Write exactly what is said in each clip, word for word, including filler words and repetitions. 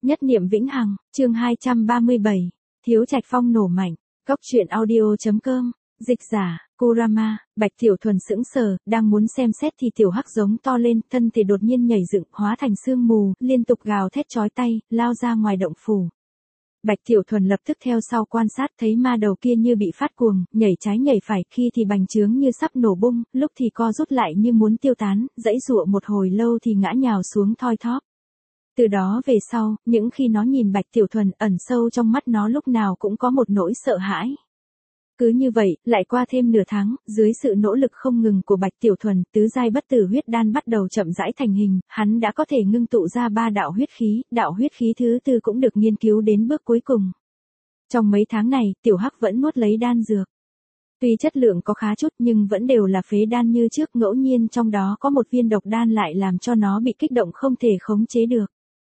Nhất niệm vĩnh hằng, chương hai trăm ba mươi bảy, Thiếu Trạch Phong nổ mạnh, Cốc truyện audio.com, dịch giả, Kurama, Bạch Tiểu Thuần sững sờ, đang muốn xem xét thì tiểu hắc giống to lên, thân thể đột nhiên nhảy dựng, hóa thành sương mù, liên tục gào thét chói tai, lao ra ngoài động phủ. Bạch Tiểu Thuần lập tức theo sau quan sát, thấy ma đầu kia như bị phát cuồng, nhảy trái nhảy phải, khi thì bành trướng như sắp nổ bung, lúc thì co rút lại như muốn tiêu tán, giãy giụa một hồi lâu thì ngã nhào xuống thoi thóp. Từ đó về sau, những khi nó nhìn Bạch Tiểu Thuần, ẩn sâu trong mắt nó lúc nào cũng có một nỗi sợ hãi. Cứ như vậy, lại qua thêm nửa tháng, dưới sự nỗ lực không ngừng của Bạch Tiểu Thuần, tứ giai bất tử huyết đan bắt đầu chậm rãi thành hình, hắn đã có thể ngưng tụ ra ba đạo huyết khí, đạo huyết khí thứ tư cũng được nghiên cứu đến bước cuối cùng. Trong mấy tháng này, tiểu hắc vẫn nuốt lấy đan dược. Tuy chất lượng có khá chút nhưng vẫn đều là phế đan như trước, ngẫu nhiên trong đó có một viên độc đan lại làm cho nó bị kích động không thể khống chế được.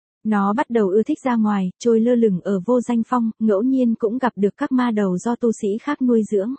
Nó bắt đầu ưa thích ra ngoài, trôi lơ lửng ở vô danh phong, ngẫu nhiên cũng gặp được các ma đầu do tu sĩ khác nuôi dưỡng.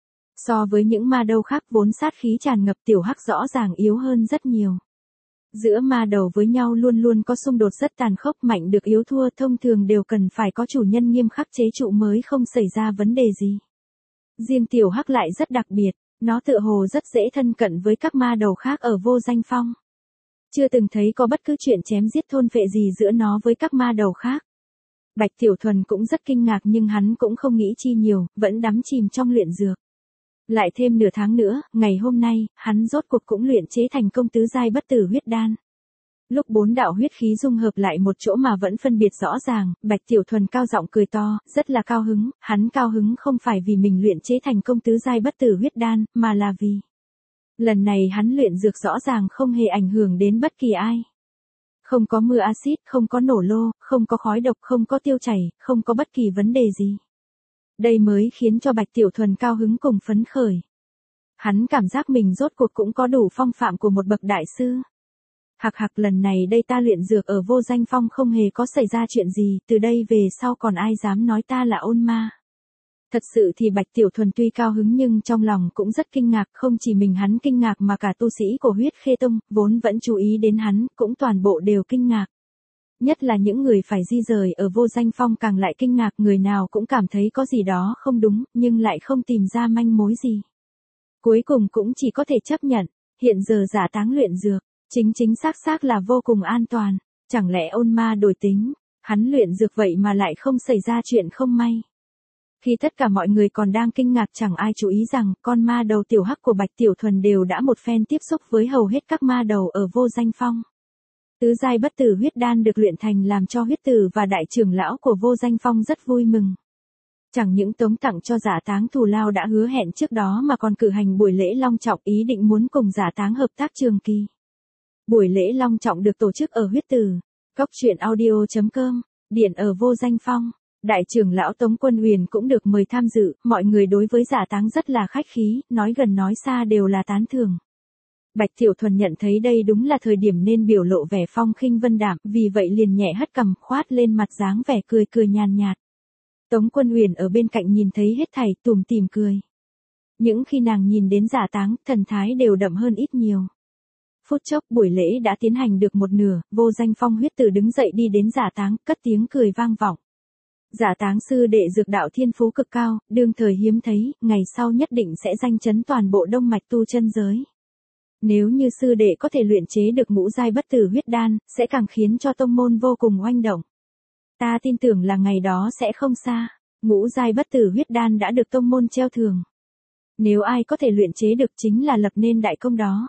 So với những ma đầu khác vốn sát khí tràn ngập, tiểu hắc rõ ràng yếu hơn rất nhiều. Giữa ma đầu với nhau luôn luôn có xung đột rất tàn khốc, mạnh được yếu thua, thông thường đều cần phải có chủ nhân nghiêm khắc chế trụ mới không xảy ra vấn đề gì. Riêng tiểu hắc lại rất đặc biệt, nó tựa hồ rất dễ thân cận với các ma đầu khác ở vô danh phong. Chưa từng thấy có bất cứ chuyện chém giết thôn phệ gì giữa nó với các ma đầu khác. Bạch Tiểu Thuần cũng rất kinh ngạc nhưng hắn cũng không nghĩ chi nhiều, vẫn đắm chìm trong luyện dược. Lại thêm nửa tháng nữa, ngày hôm nay, hắn rốt cuộc cũng luyện chế thành công tứ giai bất tử huyết đan. Lúc bốn đạo huyết khí dung hợp lại một chỗ mà vẫn phân biệt rõ ràng, Bạch Tiểu Thuần cao giọng cười to, rất là cao hứng, hắn cao hứng không phải vì mình luyện chế thành công tứ giai bất tử huyết đan, mà là vì lần này hắn luyện dược rõ ràng không hề ảnh hưởng đến bất kỳ ai. Không có mưa axit, không có nổ lô, không có khói độc, không có tiêu chảy, không có bất kỳ vấn đề gì. Đây mới khiến cho Bạch Tiểu Thuần cao hứng cùng phấn khởi. Hắn cảm giác mình rốt cuộc cũng có đủ phong phạm của một bậc đại sư. Hạc hạc, lần này đây ta luyện dược ở vô danh phong không hề có xảy ra chuyện gì, từ đây về sau còn ai dám nói ta là ôn ma. Thật sự thì Bạch Tiểu Thuần tuy cao hứng nhưng trong lòng cũng rất kinh ngạc, không chỉ mình hắn kinh ngạc mà cả tu sĩ của huyết khê tông, vốn vẫn chú ý đến hắn, cũng toàn bộ đều kinh ngạc. Nhất là những người phải di rời ở vô danh phong càng lại kinh ngạc, người nào cũng cảm thấy có gì đó không đúng, nhưng lại không tìm ra manh mối gì. Cuối cùng cũng chỉ có thể chấp nhận, hiện giờ giả táng luyện dược, chính chính xác xác là vô cùng an toàn, chẳng lẽ ôn ma đổi tính, hắn luyện dược vậy mà lại không xảy ra chuyện không may. Khi tất cả mọi người còn đang kinh ngạc, chẳng ai chú ý rằng con ma đầu tiểu hắc của Bạch Tiểu Thuần đều đã một phen tiếp xúc với hầu hết các ma đầu ở vô danh phong. Tứ giai bất tử huyết đan được luyện thành làm cho huyết tử và đại trưởng lão của vô danh phong rất vui mừng. Chẳng những tống tặng cho giả táng thù lao đã hứa hẹn trước đó mà còn cử hành buổi lễ long trọng, ý định muốn cùng giả táng hợp tác trường kỳ. Buổi lễ long trọng được tổ chức ở huyết tử, Cốc truyện audio.com, điện ở vô danh phong. Đại trưởng lão Tống Quân Huyền cũng được mời tham dự, mọi người đối với giả táng rất là khách khí, nói gần nói xa đều là tán thưởng. Bạch Tiểu Thuần nhận thấy đây đúng là thời điểm nên biểu lộ vẻ phong khinh vân đạm, vì vậy liền nhẹ hất cằm, khoát lên mặt dáng vẻ cười cười nhàn nhạt. Tống Quân Huyền ở bên cạnh nhìn thấy hết thảy, tủm tỉm cười. Những khi nàng nhìn đến giả táng, thần thái đều đậm hơn ít nhiều. Phút chốc buổi lễ đã tiến hành được một nửa, vô danh phong huyết tử đứng dậy đi đến giả táng, cất tiếng cười vang vọng. Giả táng sư đệ dược đạo thiên phú cực cao, đương thời hiếm thấy, ngày sau nhất định sẽ danh chấn toàn bộ đông mạch tu chân giới. Nếu như sư đệ có thể luyện chế được ngũ giai bất tử huyết đan, sẽ càng khiến cho tông môn vô cùng oanh động. Ta tin tưởng là ngày đó sẽ không xa, ngũ giai bất tử huyết đan đã được tông môn treo thưởng. Nếu ai có thể luyện chế được chính là lập nên đại công đó.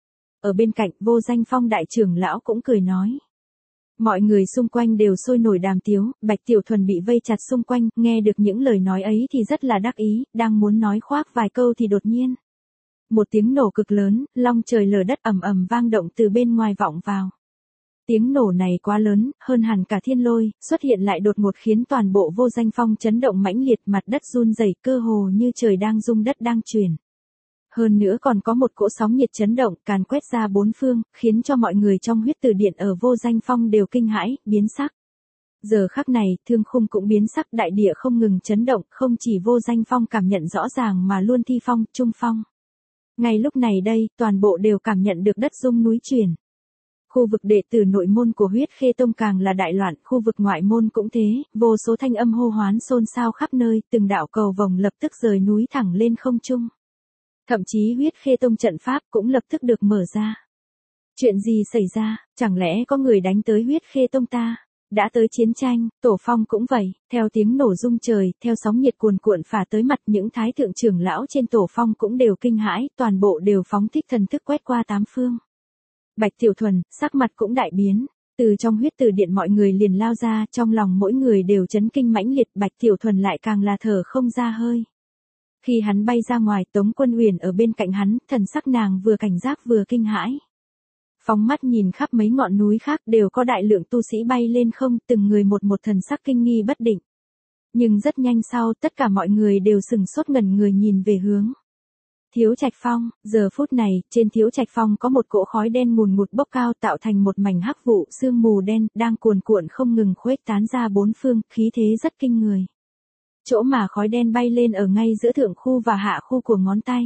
Ở bên cạnh, vô danh phong đại trưởng lão cũng cười nói. Mọi người xung quanh đều sôi nổi đàm tiếu, Bạch Tiểu Thuần bị vây chặt xung quanh, nghe được những lời nói ấy thì rất là đắc ý, đang muốn nói khoác vài câu thì đột nhiên. Một tiếng nổ cực lớn, long trời lở đất ầm ầm vang động từ bên ngoài vọng vào. Tiếng nổ này quá lớn, hơn hẳn cả thiên lôi, xuất hiện lại đột ngột khiến toàn bộ vô danh phong chấn động mãnh liệt, mặt đất run rẩy, cơ hồ như trời đang rung đất đang chuyển. Hơn nữa còn có một cỗ sóng nhiệt chấn động, càn quét ra bốn phương, khiến cho mọi người trong huyết tử điện ở vô danh phong đều kinh hãi, biến sắc. Giờ khắc này, thương khung cũng biến sắc, đại địa không ngừng chấn động, không chỉ vô danh phong cảm nhận rõ ràng mà luôn thi phong, trung phong. Ngay lúc này đây, toàn bộ đều cảm nhận được đất rung núi chuyển. Khu vực đệ tử nội môn của Huyết Khê Tông càng là đại loạn, khu vực ngoại môn cũng thế, vô số thanh âm hô hoán xôn xao khắp nơi, từng đạo cầu vồng lập tức rời núi thẳng lên không trung. Thậm chí Huyết Khê Tông trận pháp cũng lập tức được mở ra. Chuyện gì xảy ra, chẳng lẽ có người đánh tới Huyết Khê Tông ta? Đã tới chiến tranh, Tổ Phong cũng vậy, theo tiếng nổ rung trời, theo sóng nhiệt cuồn cuộn phả tới mặt những thái thượng trưởng lão trên Tổ Phong cũng đều kinh hãi, toàn bộ đều phóng thích thần thức quét qua tám phương. Bạch Tiểu Thuần, sắc mặt cũng đại biến, từ trong huyết tử điện mọi người liền lao ra, trong lòng mỗi người đều chấn kinh mãnh liệt, Bạch Tiểu Thuần lại càng là thở không ra hơi. Khi hắn bay ra ngoài, Tống Quân Huyền ở bên cạnh hắn, thần sắc nàng vừa cảnh giác vừa kinh hãi. Phóng mắt nhìn khắp mấy ngọn núi khác đều có đại lượng tu sĩ bay lên không, từng người một một thần sắc kinh nghi bất định. Nhưng rất nhanh sau, tất cả mọi người đều sừng sốt ngẩn người nhìn về hướng Thiếu Trạch Phong. Giờ phút này, trên Thiếu Trạch Phong có một cỗ khói đen ngùn ngụt bốc cao tạo thành một mảnh hắc vụ, sương mù đen đang cuồn cuộn không ngừng khuếch tán ra bốn phương, khí thế rất kinh người. Chỗ mà khói đen bay lên ở ngay giữa thượng khu và hạ khu của ngón tay.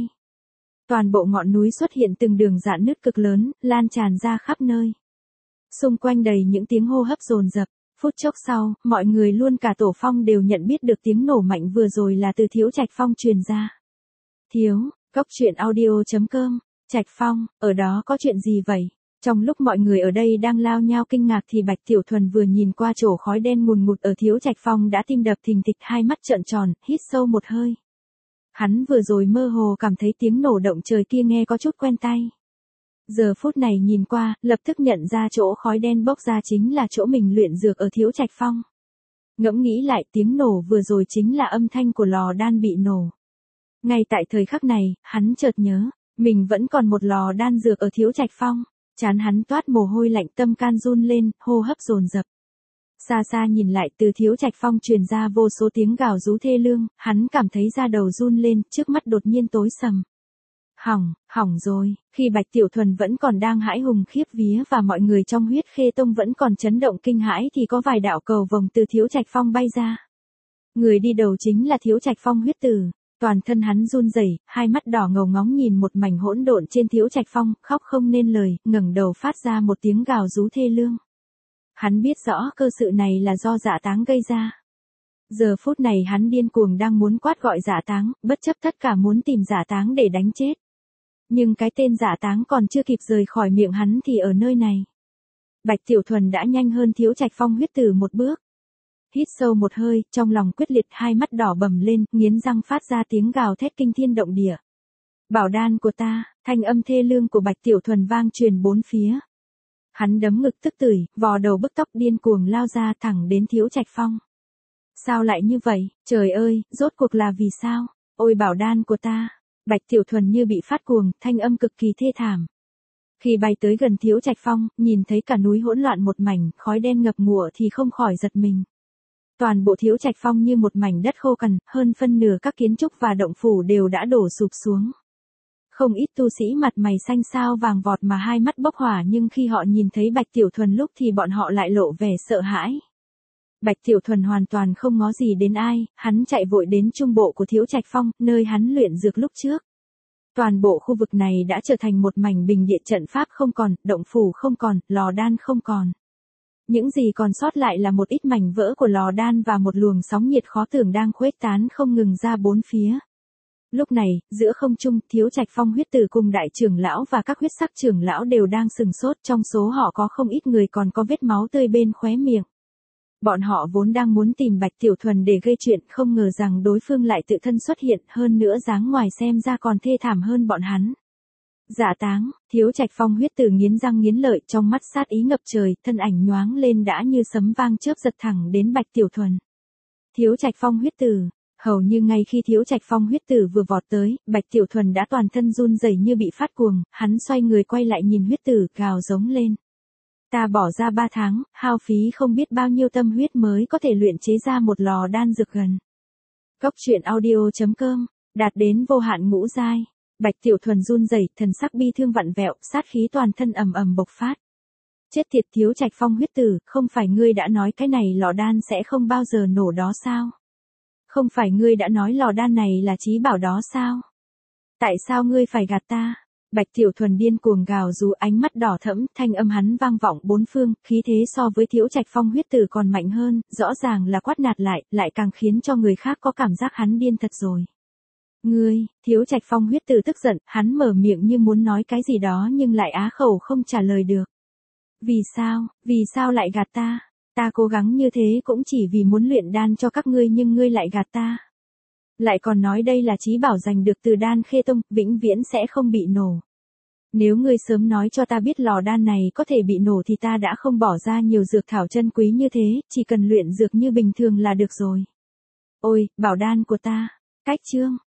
Toàn bộ ngọn núi xuất hiện từng đường rạn nứt cực lớn, lan tràn ra khắp nơi. Xung quanh đầy những tiếng hô hấp dồn dập. Phút chốc sau, mọi người luôn cả Tổ Phong đều nhận biết được tiếng nổ mạnh vừa rồi là từ Thiếu Trạch Phong truyền ra. Thiếu, Cốc truyện audio chấm com, Trạch Phong, ở đó có chuyện gì vậy? Trong lúc mọi người ở đây đang lao nhao kinh ngạc thì Bạch Tiểu Thuần vừa nhìn qua chỗ khói đen ngùn ngụt ở Thiếu Trạch Phong đã tim đập thình thịch, hai mắt trợn tròn, hít sâu một hơi. Hắn vừa rồi mơ hồ cảm thấy tiếng nổ động trời kia nghe có chút quen tai. Giờ phút này nhìn qua, lập tức nhận ra chỗ khói đen bốc ra chính là chỗ mình luyện dược ở Thiếu Trạch Phong. Ngẫm nghĩ lại, tiếng nổ vừa rồi chính là âm thanh của lò đan bị nổ. Ngay tại thời khắc này, hắn chợt nhớ, mình vẫn còn một lò đan dược ở Thiếu Trạch Phong. Trán hắn toát mồ hôi lạnh, tâm can run lên, hô hấp dồn dập. Xa xa nhìn lại, từ Thiếu Trạch Phong truyền ra vô số tiếng gào rú thê lương, hắn cảm thấy da đầu run lên, trước mắt đột nhiên tối sầm. Hỏng, hỏng rồi, khi Bạch Tiểu Thuần vẫn còn đang hãi hùng khiếp vía và mọi người trong Huyết Khê Tông vẫn còn chấn động kinh hãi thì có vài đạo cầu vồng từ Thiếu Trạch Phong bay ra. Người đi đầu chính là Thiếu Trạch Phong huyết tử. Toàn thân hắn run rẩy, hai mắt đỏ ngầu ngóng nhìn một mảnh hỗn độn trên Thiếu Trạch Phong, khóc không nên lời, ngẩng đầu phát ra một tiếng gào rú thê lương. Hắn biết rõ cơ sự này là do Dạ Táng gây ra. Giờ phút này hắn điên cuồng đang muốn quát gọi Dạ Táng, bất chấp tất cả muốn tìm Dạ Táng để đánh chết. Nhưng cái tên Dạ Táng còn chưa kịp rời khỏi miệng hắn thì ở nơi này. Bạch Tiểu Thuần đã nhanh hơn Thiếu Trạch Phong huyết tử một bước. Hít sâu một hơi, trong lòng quyết liệt, hai mắt đỏ bầm lên, nghiến răng phát ra tiếng gào thét kinh thiên động địa. Bảo đan của ta, thanh âm thê lương của Bạch Tiểu Thuần vang truyền bốn phía. Hắn đấm ngực tức tưởi, vò đầu bức tóc điên cuồng lao ra thẳng đến Thiếu Trạch Phong. Sao lại như vậy, trời ơi, rốt cuộc là vì sao? Ôi bảo đan của ta! Bạch Tiểu Thuần như bị phát cuồng, thanh âm cực kỳ thê thảm. Khi bay tới gần Thiếu Trạch Phong, nhìn thấy cả núi hỗn loạn một mảnh, khói đen ngập ngụa thì không khỏi giật mình. Toàn bộ Thiếu Trạch Phong như một mảnh đất khô cằn, hơn phân nửa các kiến trúc và động phủ đều đã đổ sụp xuống. Không ít tu sĩ mặt mày xanh xao vàng vọt mà hai mắt bốc hỏa, nhưng khi họ nhìn thấy Bạch Tiểu Thuần lúc thì bọn họ lại lộ vẻ sợ hãi. Bạch Tiểu Thuần hoàn toàn không ngó gì đến ai, hắn chạy vội đến trung bộ của Thiếu Trạch Phong, nơi hắn luyện dược lúc trước. Toàn bộ khu vực này đã trở thành một mảnh bình địa, trận pháp không còn, động phủ không còn, lò đan không còn. Những gì còn sót lại là một ít mảnh vỡ của lò đan và một luồng sóng nhiệt khó tưởng đang khuếch tán không ngừng ra bốn phía. Lúc này, giữa không trung, Thiếu Trạch Phong huyết tử cùng đại trưởng lão và các huyết sắc trưởng lão đều đang sừng sốt, trong số họ có không ít người còn có vết máu tươi bên khóe miệng. Bọn họ vốn đang muốn tìm Bạch Tiểu Thuần để gây chuyện, không ngờ rằng đối phương lại tự thân xuất hiện, hơn nữa dáng ngoài xem ra còn thê thảm hơn bọn hắn. Dạ Táng, Thiếu Trạch Phong huyết tử nghiến răng nghiến lợi, trong mắt sát ý ngập trời, thân ảnh nhoáng lên đã như sấm vang chớp giật thẳng đến Bạch Tiểu Thuần. Thiếu Trạch Phong huyết tử, hầu như ngay khi Thiếu Trạch Phong huyết tử vừa vọt tới, Bạch Tiểu Thuần đã toàn thân run rẩy như bị phát cuồng, hắn xoay người quay lại nhìn huyết tử, gào giống lên. Ta bỏ ra ba tháng, hao phí không biết bao nhiêu tâm huyết mới có thể luyện chế ra một lò đan dược gần. Cốc truyện audio chấm com, đạt đến vô hạn ngũ giai. Bạch Tiểu Thuần run rẩy, thần sắc bi thương vặn vẹo, sát khí toàn thân ầm ầm bộc phát. Chết tiệt Thiếu Trạch Phong huyết tử, không phải ngươi đã nói cái này lò đan sẽ không bao giờ nổ đó sao? Không phải ngươi đã nói lò đan này là chí bảo đó sao? Tại sao ngươi phải gạt ta? Bạch Tiểu Thuần điên cuồng gào rú, ánh mắt đỏ thẫm, thanh âm hắn vang vọng bốn phương, khí thế so với Thiếu Trạch Phong huyết tử còn mạnh hơn, rõ ràng là quát nạt lại, lại càng khiến cho người khác có cảm giác hắn điên thật rồi. Ngươi, Thiếu Trạch Phong huyết tử tức giận, hắn mở miệng như muốn nói cái gì đó nhưng lại á khẩu không trả lời được. Vì sao, vì sao lại gạt ta? Ta cố gắng như thế cũng chỉ vì muốn luyện đan cho các ngươi nhưng ngươi lại gạt ta. Lại còn nói đây là chí bảo giành được từ Đan Khê Tông, vĩnh viễn sẽ không bị nổ. Nếu ngươi sớm nói cho ta biết lò đan này có thể bị nổ thì ta đã không bỏ ra nhiều dược thảo chân quý như thế, chỉ cần luyện dược như bình thường là được rồi. Ôi, bảo đan của ta. Cách chương.